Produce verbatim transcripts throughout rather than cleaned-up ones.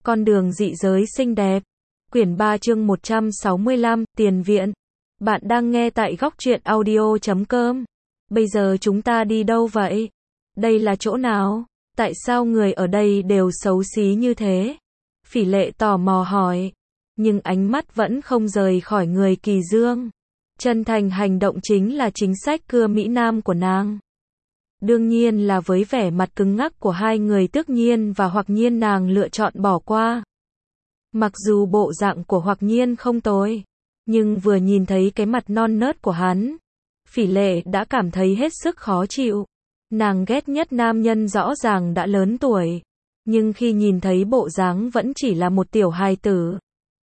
Con đường dị giới xinh đẹp. Quyển ba chương một trăm sáu mươi lăm, tiền viện. Bạn đang nghe tại góc truyện audio chấm com. Bây giờ chúng ta đi đâu vậy? Đây là chỗ nào? Tại sao người ở đây đều xấu xí như thế? Phỉ Lệ tò mò hỏi. Nhưng ánh mắt vẫn không rời khỏi người Kỳ Dương. Chân thành hành động chính là chính sách cưa Mỹ Nam của nàng. Đương nhiên là với vẻ mặt cứng ngắc của hai người Tước Nhiên và Hoặc Nhiên, nàng lựa chọn bỏ qua. Mặc dù bộ dạng của Hoặc Nhiên không tồi, nhưng vừa nhìn thấy cái mặt non nớt của hắn, Phỉ Lệ đã cảm thấy hết sức khó chịu. Nàng ghét nhất nam nhân rõ ràng đã lớn tuổi, nhưng khi nhìn thấy bộ dáng vẫn chỉ là một tiểu hài tử.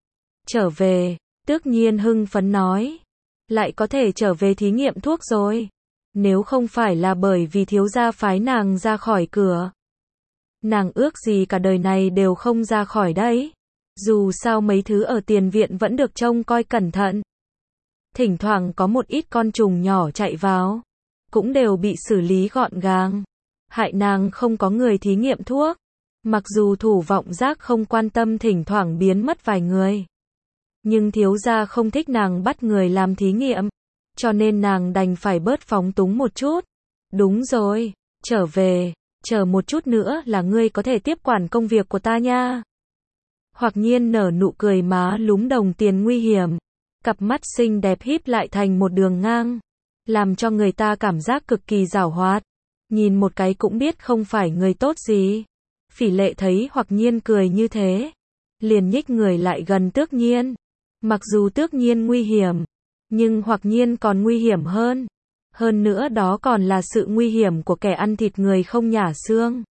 Trở về, Tước Nhiên hưng phấn nói. Lại có thể trở về thí nghiệm thuốc rồi. Nếu không phải là bởi vì thiếu gia phái nàng ra khỏi cửa, nàng ước gì cả đời này đều không ra khỏi đấy. Dù sao mấy thứ ở tiền viện vẫn được trông coi cẩn thận. Thỉnh thoảng có một ít con trùng nhỏ chạy vào, cũng đều bị xử lý gọn gàng. Hại nàng không có người thí nghiệm thuốc. Mặc dù Thủ Vọng Giác không quan tâm thỉnh thoảng biến mất vài người, nhưng thiếu gia không thích nàng bắt người làm thí nghiệm, cho nên nàng đành phải bớt phóng túng một chút. Đúng rồi, trở về, chờ một chút nữa là ngươi có thể tiếp quản công việc của ta nha. Hoặc Nhiên nở nụ cười má lúm đồng tiền nguy hiểm, cặp mắt xinh đẹp híp lại thành một đường ngang, làm cho người ta cảm giác cực kỳ giảo hoạt. Nhìn một cái cũng biết không phải người tốt gì. Phỉ Lệ thấy Hoặc Nhiên cười như thế, liền nhích người lại gần Tước Nhiên. Mặc dù Tước Nhiên nguy hiểm, nhưng Hoặc Nhiên còn nguy hiểm hơn. Hơn nữa đó còn là sự nguy hiểm của kẻ ăn thịt người không nhả xương.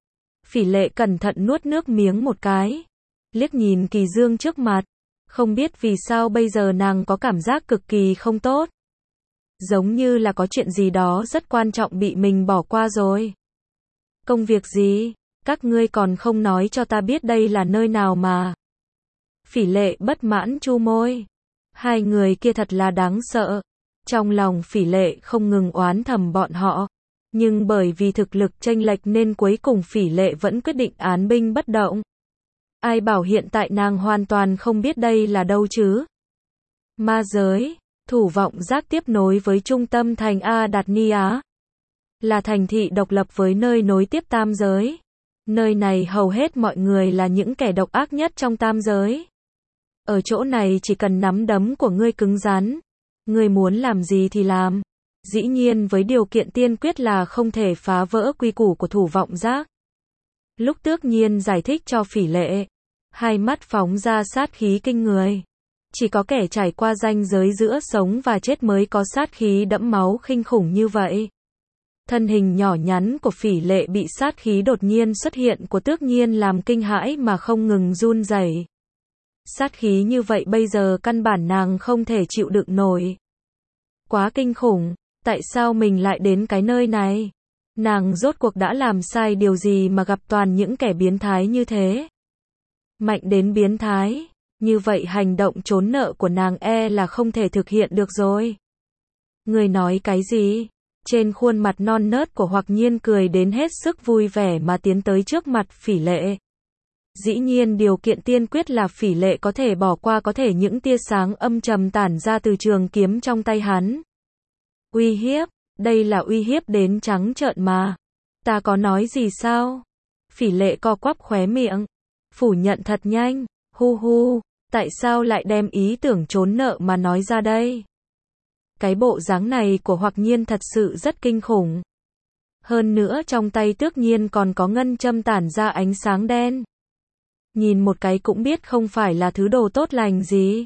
Phỉ Lệ cẩn thận nuốt nước miếng một cái, liếc nhìn Kỳ Dương trước mặt. Không biết vì sao bây giờ nàng có cảm giác cực kỳ không tốt. Giống như là có chuyện gì đó rất quan trọng bị mình bỏ qua rồi. Công việc gì? Các ngươi còn không nói cho ta biết đây là nơi nào mà. Phỉ Lệ bất mãn chu môi. Hai người kia thật là đáng sợ. Trong lòng Phỉ Lệ không ngừng oán thầm bọn họ. Nhưng bởi vì thực lực chênh lệch nên cuối cùng Phỉ Lệ vẫn quyết định án binh bất động. Ai bảo hiện tại nàng hoàn toàn không biết đây là đâu chứ. Ma giới, Thủ Vọng Giác tiếp nối với trung tâm thành A Đạt Ni Á. Là thành thị độc lập với nơi nối tiếp tam giới. Nơi này hầu hết mọi người là những kẻ độc ác nhất trong tam giới. Ở chỗ này chỉ cần nắm đấm của ngươi cứng rắn, ngươi muốn làm gì thì làm. Dĩ nhiên với điều kiện tiên quyết là không thể phá vỡ quy củ của Thủ Vọng Giác. Lúc Tước Nhiên giải thích cho Phỉ Lệ, hai mắt phóng ra sát khí kinh người. Chỉ có kẻ trải qua ranh giới giữa sống và chết mới có sát khí đẫm máu kinh khủng như vậy. Thân hình nhỏ nhắn của Phỉ Lệ bị sát khí đột nhiên xuất hiện của Tước Nhiên làm kinh hãi mà không ngừng run rẩy. Sát khí như vậy bây giờ căn bản nàng không thể chịu đựng nổi. Quá kinh khủng, tại sao mình lại đến cái nơi này? Nàng rốt cuộc đã làm sai điều gì mà gặp toàn những kẻ biến thái như thế? Mạnh đến biến thái, như vậy hành động trốn nợ của nàng e là không thể thực hiện được rồi. Người nói cái gì? Trên khuôn mặt non nớt của Hoặc Nhiên cười đến hết sức vui vẻ mà tiến tới trước mặt Phỉ Lệ. Dĩ nhiên điều kiện tiên quyết là Phỉ Lệ có thể bỏ qua có thể những tia sáng âm trầm tản ra từ trường kiếm trong tay hắn. Uy hiếp, đây là uy hiếp đến trắng trợn mà. Ta có nói gì sao? Phỉ Lệ co quắp khóe miệng, phủ nhận thật nhanh. Hu hu, tại sao lại đem ý tưởng trốn nợ mà nói ra đây? Cái bộ dáng này của Hoặc Nhiên thật sự rất kinh khủng. Hơn nữa trong tay Tước Nhiên còn có ngân châm tản ra ánh sáng đen. Nhìn một cái cũng biết không phải là thứ đồ tốt lành gì.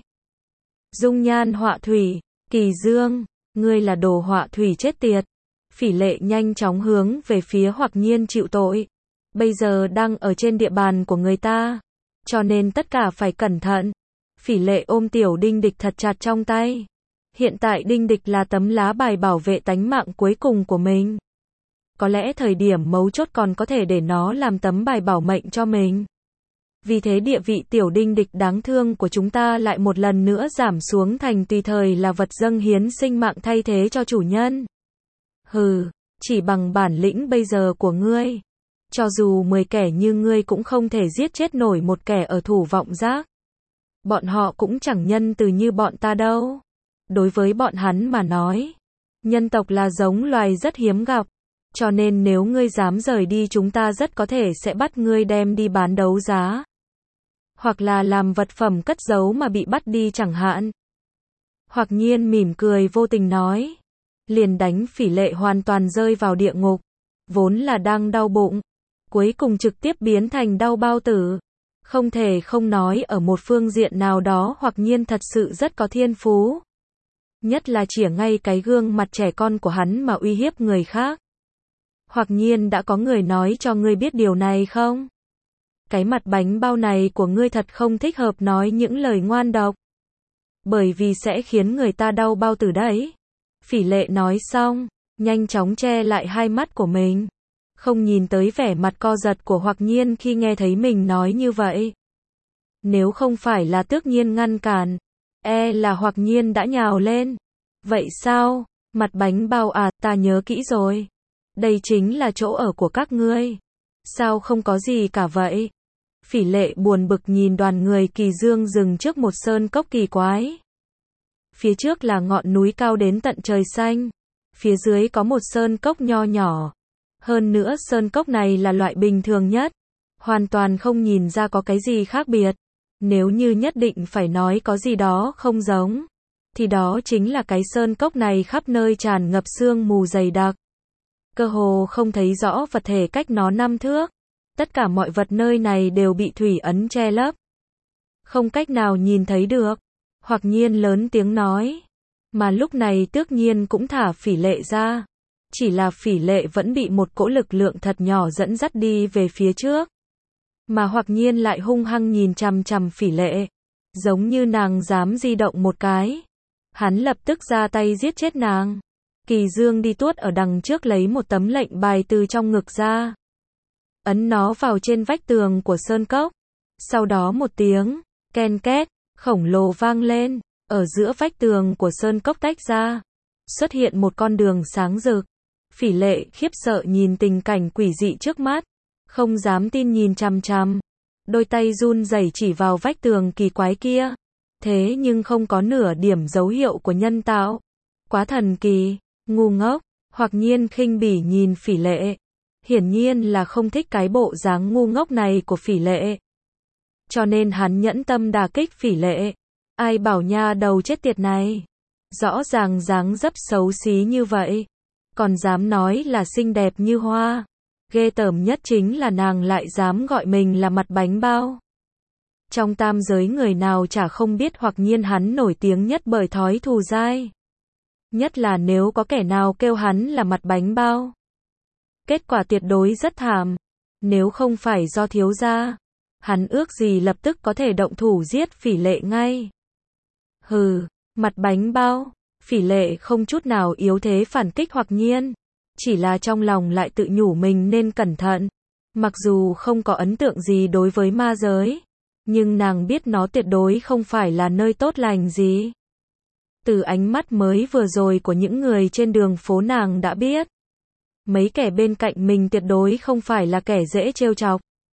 Dung nhan họa thủy, Kỳ Dương, ngươi là đồ họa thủy chết tiệt. Phỉ Lệ nhanh chóng hướng về phía Hoặc Nhiên chịu tội. Bây giờ đang ở trên địa bàn của người ta, cho nên tất cả phải cẩn thận. Phỉ Lệ ôm tiểu Đinh Địch thật chặt trong tay. Hiện tại Đinh Địch là tấm lá bài bảo vệ tánh mạng cuối cùng của mình. Có lẽ thời điểm mấu chốt còn có thể để nó làm tấm bài bảo mệnh cho mình. Vì thế địa vị tiểu Đinh Địch đáng thương của chúng ta lại một lần nữa giảm xuống thành tùy thời là vật dâng hiến sinh mạng thay thế cho chủ nhân. Hừ, chỉ bằng bản lĩnh bây giờ của ngươi, Cho dù mười kẻ như ngươi cũng không thể giết chết nổi một kẻ ở Thủ Vọng Giác. Bọn họ cũng chẳng nhân từ như bọn ta đâu. Đối với bọn hắn mà nói, nhân tộc là giống loài rất hiếm gặp. Cho nên nếu ngươi dám rời đi chúng ta rất có thể sẽ bắt ngươi đem đi bán đấu giá. Hoặc là làm vật phẩm cất giấu mà bị bắt đi chẳng hạn. Hoặc Nhiên mỉm cười vô tình nói. Liền đánh Phỉ Lệ hoàn toàn rơi vào địa ngục. Vốn là đang đau bụng. Cuối cùng trực tiếp biến thành đau bao tử. Không thể không nói ở một phương diện nào đó Hoặc Nhiên thật sự rất có thiên phú. Nhất là chĩa ngay cái gương mặt trẻ con của hắn mà uy hiếp người khác. Hoặc Nhiên đã có người nói cho ngươi biết điều này không? Cái mặt bánh bao này của ngươi thật không thích hợp nói những lời ngoan độc. Bởi vì sẽ khiến người ta đau bao tử đấy. Phỉ Lệ nói xong, nhanh chóng che lại hai mắt của mình. Không nhìn tới vẻ mặt co giật của Hoặc Nhiên khi nghe thấy mình nói như vậy. Nếu không phải là Tước Nhiên ngăn cản, e là Hoặc Nhiên đã nhào lên. Vậy sao? Mặt bánh bao à, ta nhớ kỹ rồi. Đây chính là chỗ ở của các ngươi. Sao không có gì cả vậy? Phỉ Lệ buồn bực nhìn đoàn người Kỳ Dương dừng trước một sơn cốc kỳ quái. Phía trước là ngọn núi cao đến tận trời xanh. Phía dưới có một sơn cốc nho nhỏ. Hơn nữa sơn cốc này là loại bình thường nhất. Hoàn toàn không nhìn ra có cái gì khác biệt. Nếu như nhất định phải nói có gì đó không giống, thì đó chính là cái sơn cốc này khắp nơi tràn ngập sương mù dày đặc. Cơ hồ không thấy rõ vật thể cách nó năm thước. Tất cả mọi vật nơi này đều bị thủy ấn che lấp. Không cách nào nhìn thấy được. Hoặc Nhiên lớn tiếng nói. Mà lúc này Tước Nhiên cũng thả Phỉ Lệ ra. Chỉ là Phỉ Lệ vẫn bị một cỗ lực lượng thật nhỏ dẫn dắt đi về phía trước. Mà Hoặc Nhiên lại hung hăng nhìn chằm chằm Phỉ Lệ. Giống như nàng dám di động một cái. Hắn lập tức ra tay giết chết nàng. Kỳ Dương đi tuốt ở đằng trước lấy một tấm lệnh bài từ trong ngực ra. Ấn nó vào trên vách tường của sơn cốc. Sau đó một tiếng, ken két, khổng lồ vang lên. Ở giữa vách tường của sơn cốc tách ra. Xuất hiện một con đường sáng rực. Phỉ Lệ khiếp sợ nhìn tình cảnh quỷ dị trước mắt. Không dám tin nhìn chằm chằm. Đôi tay run rẩy chỉ vào vách tường kỳ quái kia. Thế nhưng không có nửa điểm dấu hiệu của nhân tạo. Quá thần kỳ, ngu ngốc. Hoặc Nhiên khinh bỉ nhìn Phỉ Lệ. Hiển nhiên là không thích cái bộ dáng ngu ngốc này của Phỉ Lệ. Cho nên hắn nhẫn tâm đả kích Phỉ Lệ. Ai bảo nha đầu chết tiệt này. Rõ ràng dáng dấp xấu xí như vậy. Còn dám nói là xinh đẹp như hoa. Ghê tởm nhất chính là nàng lại dám gọi mình là mặt bánh bao. Trong tam giới người nào chả không biết Hoặc Nhiên hắn nổi tiếng nhất bởi thói thù dai. Nhất là nếu có kẻ nào kêu hắn là mặt bánh bao. Kết quả tuyệt đối rất thảm. Nếu không phải do thiếu gia, hắn ước gì lập tức có thể động thủ giết Phỉ Lệ ngay. Hừ, mặt bánh bao. Phỉ Lệ không chút nào yếu thế phản kích Hoặc Nhiên. Chỉ là trong lòng lại tự nhủ mình nên cẩn thận. Mặc dù không có ấn tượng gì đối với ma giới, nhưng nàng biết nó tuyệt đối không phải là nơi tốt lành gì. Từ ánh mắt mới vừa rồi của những người trên đường phố nàng đã biết. Mấy kẻ bên cạnh mình tuyệt đối không phải là kẻ dễ trêu chọc.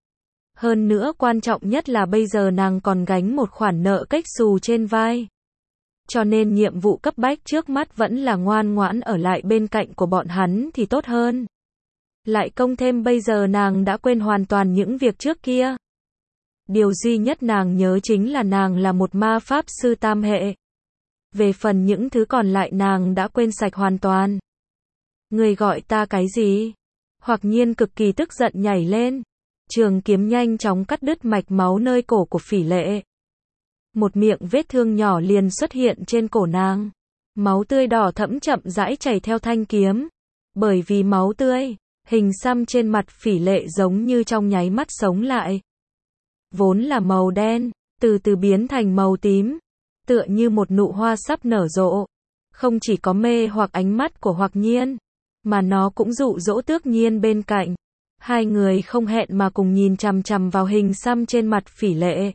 Hơn nữa quan trọng nhất là bây giờ nàng còn gánh một khoản nợ cách xù trên vai. Cho nên nhiệm vụ cấp bách trước mắt vẫn là ngoan ngoãn ở lại bên cạnh của bọn hắn thì tốt hơn. Lại công thêm bây giờ nàng đã quên hoàn toàn những việc trước kia. Điều duy nhất nàng nhớ chính là nàng là một ma pháp sư tam hệ. Về phần những thứ còn lại nàng đã quên sạch hoàn toàn. Người gọi ta cái gì? Hoặc Nhiên cực kỳ tức giận nhảy lên. Trường kiếm nhanh chóng cắt đứt mạch máu nơi cổ của Phỉ Lệ. Một miệng vết thương nhỏ liền xuất hiện trên cổ nàng. Máu tươi đỏ thẫm chậm rãi chảy theo thanh kiếm. Bởi vì máu tươi, hình xăm trên mặt Phỉ Lệ giống như trong nháy mắt sống lại. Vốn là màu đen, từ từ biến thành màu tím. Tựa như một nụ hoa sắp nở rộ. Không chỉ có mê hoặc ánh mắt của Hoặc Nhiên, mà nó cũng dụ dỗ Tước Nhiên bên cạnh. Hai người không hẹn mà cùng nhìn chằm chằm vào hình xăm trên mặt Phỉ Lệ.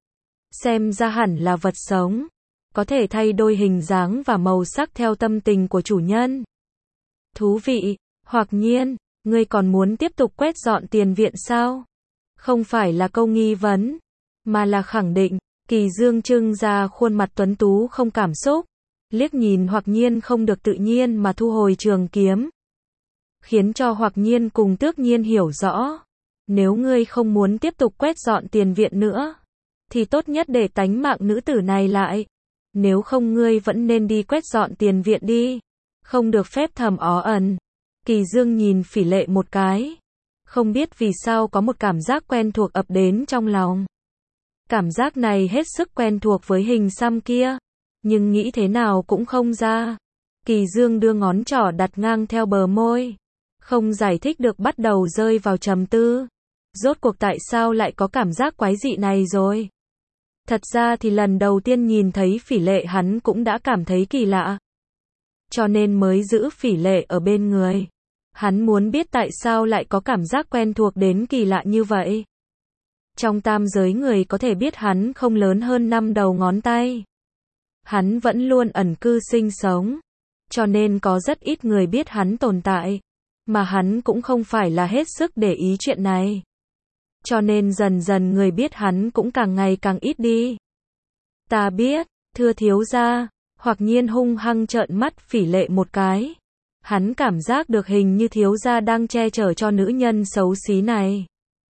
Xem ra hẳn là vật sống. Có thể thay đổi hình dáng và màu sắc theo tâm tình của chủ nhân. Thú vị. Hoặc Nhiên, Ngươi còn muốn tiếp tục quét dọn tiền viện sao? Không phải là câu nghi vấn, mà là khẳng định. Kỳ Dương trưng ra khuôn mặt tuấn tú không cảm xúc, liếc nhìn Hoặc Nhiên không được tự nhiên mà thu hồi trường kiếm. Khiến cho Hoặc Nhiên cùng Tước Nhiên hiểu rõ. Nếu ngươi không muốn tiếp tục quét dọn tiền viện nữa, thì tốt nhất để tánh mạng nữ tử này lại. Nếu không ngươi vẫn nên đi quét dọn tiền viện đi. Không được phép thầm ó ẩn. Kỳ Dương nhìn Phỉ Lệ một cái. Không biết vì sao có một cảm giác quen thuộc ập đến trong lòng. Cảm giác này hết sức quen thuộc với hình xăm kia. Nhưng nghĩ thế nào cũng không ra. Kỳ Dương đưa ngón trỏ đặt ngang theo bờ môi. Không giải thích được bắt đầu rơi vào trầm tư. Rốt cuộc tại sao lại có cảm giác quái dị này rồi? Thật ra thì lần đầu tiên nhìn thấy Phỉ Lệ hắn cũng đã cảm thấy kỳ lạ. Cho nên mới giữ Phỉ Lệ ở bên người. Hắn muốn biết tại sao lại có cảm giác quen thuộc đến kỳ lạ như vậy. Trong tam giới người có thể biết hắn không lớn hơn năm đầu ngón tay. Hắn vẫn luôn ẩn cư sinh sống. Cho nên có rất ít người biết hắn tồn tại. Mà hắn cũng không phải là hết sức để ý chuyện này. Cho nên dần dần người biết hắn cũng càng ngày càng ít đi. Ta biết, thưa thiếu gia. Hoặc Nhiên hung hăng trợn mắt Phỉ Lệ một cái. Hắn cảm giác được hình như thiếu gia đang che chở cho nữ nhân xấu xí này.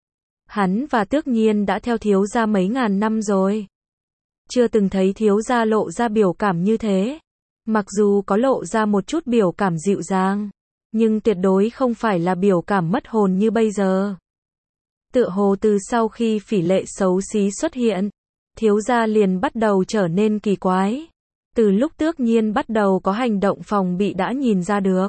Hắn và Tước Nhiên đã theo thiếu gia mấy ngàn năm rồi. Chưa từng thấy thiếu gia lộ ra biểu cảm như thế. Mặc dù có lộ ra một chút biểu cảm dịu dàng, nhưng tuyệt đối không phải là biểu cảm mất hồn như bây giờ. Tựa hồ từ sau khi Phỉ Lệ xấu xí xuất hiện, thiếu gia liền bắt đầu trở nên kỳ quái. Từ lúc Tước Nhiên bắt đầu có hành động phòng bị đã nhìn ra được.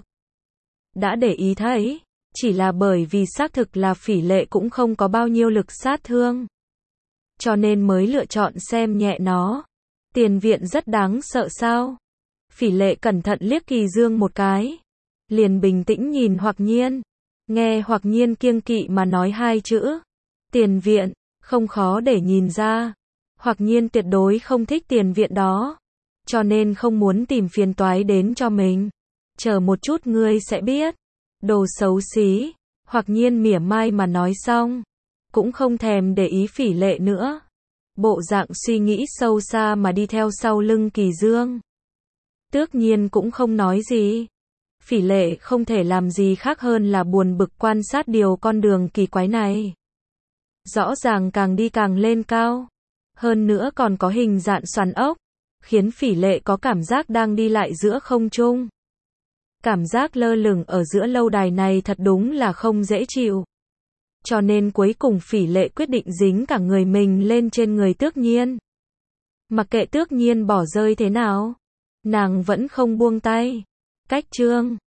Đã để ý thấy, chỉ là bởi vì xác thực là Phỉ Lệ cũng không có bao nhiêu lực sát thương. Cho nên mới lựa chọn xem nhẹ nó. Tiền viện rất đáng sợ sao? Phỉ Lệ cẩn thận liếc Kỳ Dương một cái. Liền bình tĩnh nhìn Hoặc Nhiên. Nghe Hoặc Nhiên kiêng kỵ mà nói hai chữ. Tiền viện, không khó để nhìn ra. Hoặc Nhiên tuyệt đối không thích tiền viện đó. Cho nên không muốn tìm phiền toái đến cho mình. Chờ một chút ngươi sẽ biết. Đồ xấu xí. Hoặc Nhiên mỉa mai mà nói xong. Cũng không thèm để ý Phỉ Lệ nữa. Bộ dạng suy nghĩ sâu xa mà đi theo sau lưng Kỳ Dương. Tước Nhiên cũng không nói gì. Phỉ Lệ không thể làm gì khác hơn là buồn bực quan sát điều con đường kỳ quái này. Rõ ràng càng đi càng lên cao. Hơn nữa còn có hình dạng xoắn ốc. Khiến Phỉ Lệ có cảm giác đang đi lại giữa không trung. Cảm giác lơ lửng ở giữa lâu đài này thật đúng là không dễ chịu. Cho nên cuối cùng Phỉ Lệ quyết định dính cả người mình lên trên người Tước Nhiên. Mặc kệ Tước Nhiên bỏ rơi thế nào, nàng vẫn không buông tay. Cách chương